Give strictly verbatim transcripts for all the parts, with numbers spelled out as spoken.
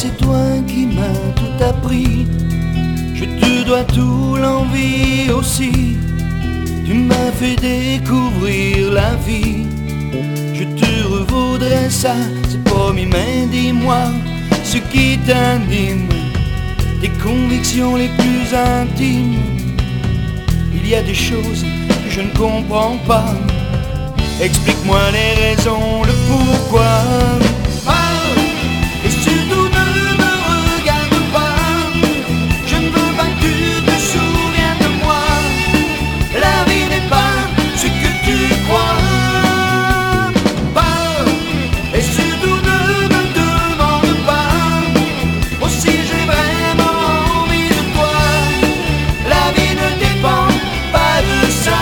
c'est toi qui m'as tout appris. Je te dois tout, l'envie aussi. Tu m'as fait découvrir la vie. Je te revaudrai ça, c'est promis, mais dis-moi ce qui t'anime, tes convictions les plus intimes. Il y a des choses que je ne comprends pas. Explique-moi les raisons, le pourquoi. Parle, et surtout ne me regarde pas. Je ne veux pas que tu te souviennes de moi. La vie n'est pas ce que tu crois. Parle, et surtout ne me demande pas aussi j'ai vraiment envie de toi. La vie ne dépend pas de ça.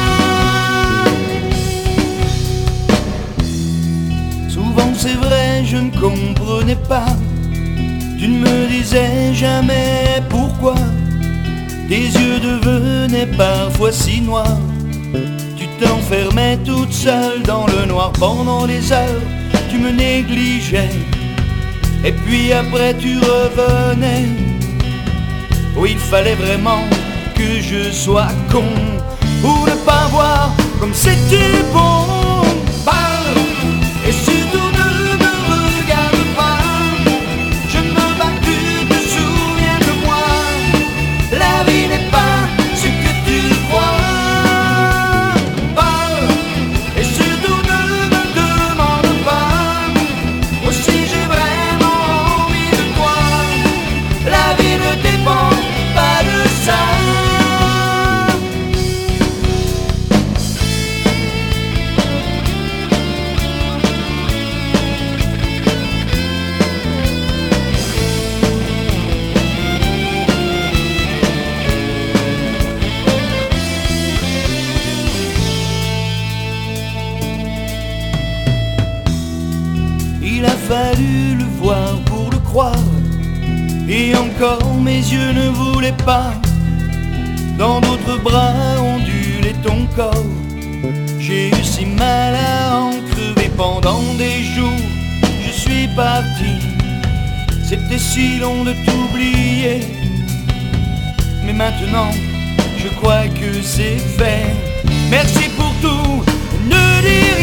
Souvent c'est vrai, je ne comprenais pas. Tu ne me disais jamais pourquoi. Tes yeux devenaient parfois si noirs. Tu t'enfermais toute seule dans le noir pendant des heures. Tu me négligeais, et puis après tu revenais. Oh, il fallait vraiment que je sois con pour ne pas voir comme c'était bon. Parle, et surtout ne me regarde pas. Je ne veux pas que tu te souviennes de moi. La vie n'est pas ce que tu crois. Parle, et surtout ne me demande pas aussi j'ai vraiment envie de toi. La vie ne dépend pas de ça. Il a fallu le voir pour le croire. Et encore mes yeux ne voulaient pas. Dans d'autres bras ondulait ton corps. J'ai eu si mal à en crever pendant des jours. Je suis parti, c'était si long de t'oublier. Mais maintenant, je crois que c'est fait. Merci pour tout, ne dis rien.